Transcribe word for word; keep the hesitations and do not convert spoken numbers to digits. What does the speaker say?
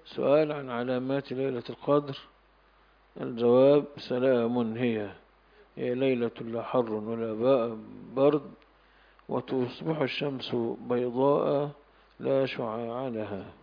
سؤال عن علامات ليلة القدر. الجواب: سلام هي هي ليلة لا حر ولا برد، وتصبح الشمس بيضاء لا شعاع لها.